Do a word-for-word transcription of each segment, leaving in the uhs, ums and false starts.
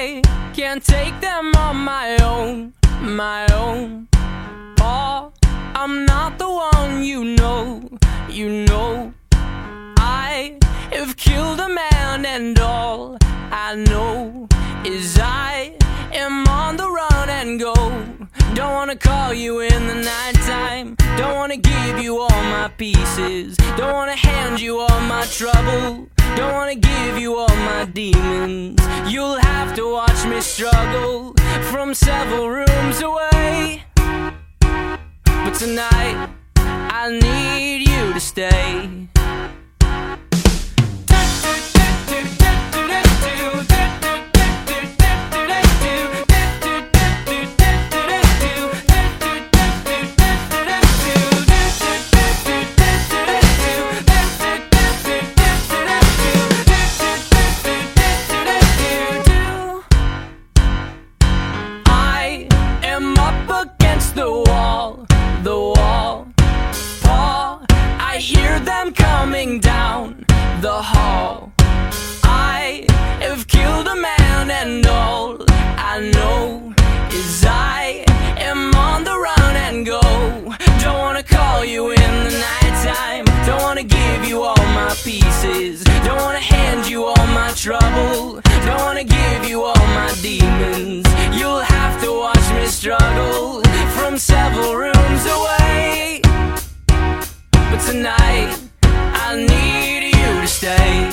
I can't take them on my own, my own. Oh, I'm not the one, you know, you know. I have killed a man and all I know is I am on the run and go. Don't wanna call you in the nighttime, don't wanna give you all my pieces, don't wanna hand you all my trouble, don't wanna give you all my demons. You'll have to watch me struggle from several rooms away. But tonight, I need you to stay. The wall, the wall, Paul, I hear them coming down the hall. I have killed a man and all I know is I am on the run and go. Don't wanna call you in the nighttime, don't wanna give you all my pieces, don't wanna hand you all my trouble, don't wanna give you all my demons. You'll have to watch me struggle from several rooms away. But tonight, I need you to stay.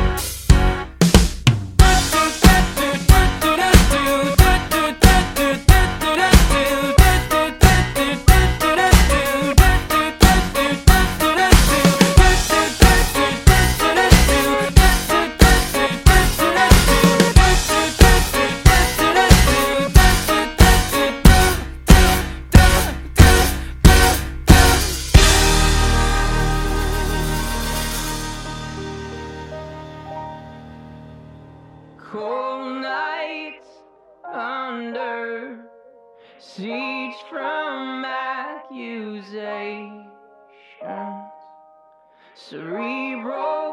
Cold nights under siege from accusations, cerebral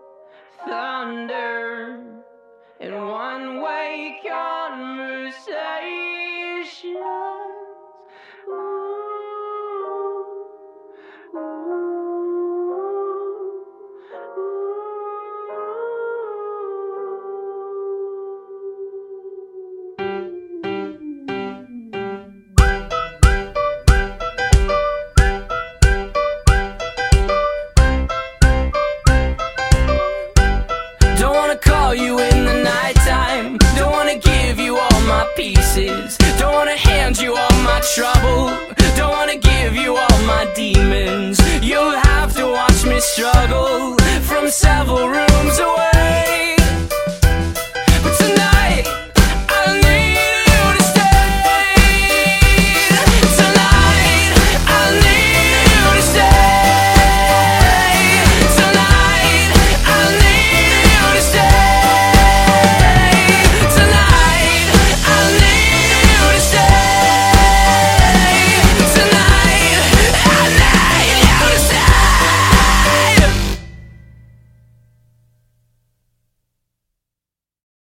thunder and one-way conversations. Ooh, ooh, ooh. Don't wanna call you in the nighttime, don't wanna give you all my pieces, don't wanna hand you all my trouble, don't wanna give you all my demons. You'll have to watch me struggle from several rooms